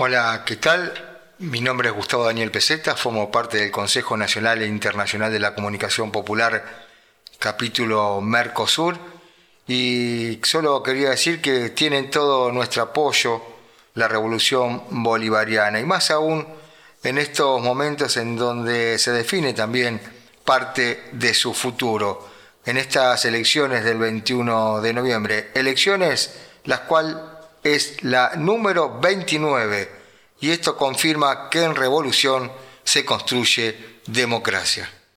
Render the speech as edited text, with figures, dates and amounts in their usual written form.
Hola, ¿qué tal? Mi nombre es Gustavo Daniel Peseta, formo parte del Consejo Nacional e Internacional de la Comunicación Popular, capítulo Mercosur, y solo quería decir que tienen todo nuestro apoyo la revolución bolivariana, y más aún en estos momentos en donde se define también parte de su futuro, en estas elecciones del 21 de noviembre, elecciones las cuales es la número 29, y esto confirma que en revolución se construye democracia.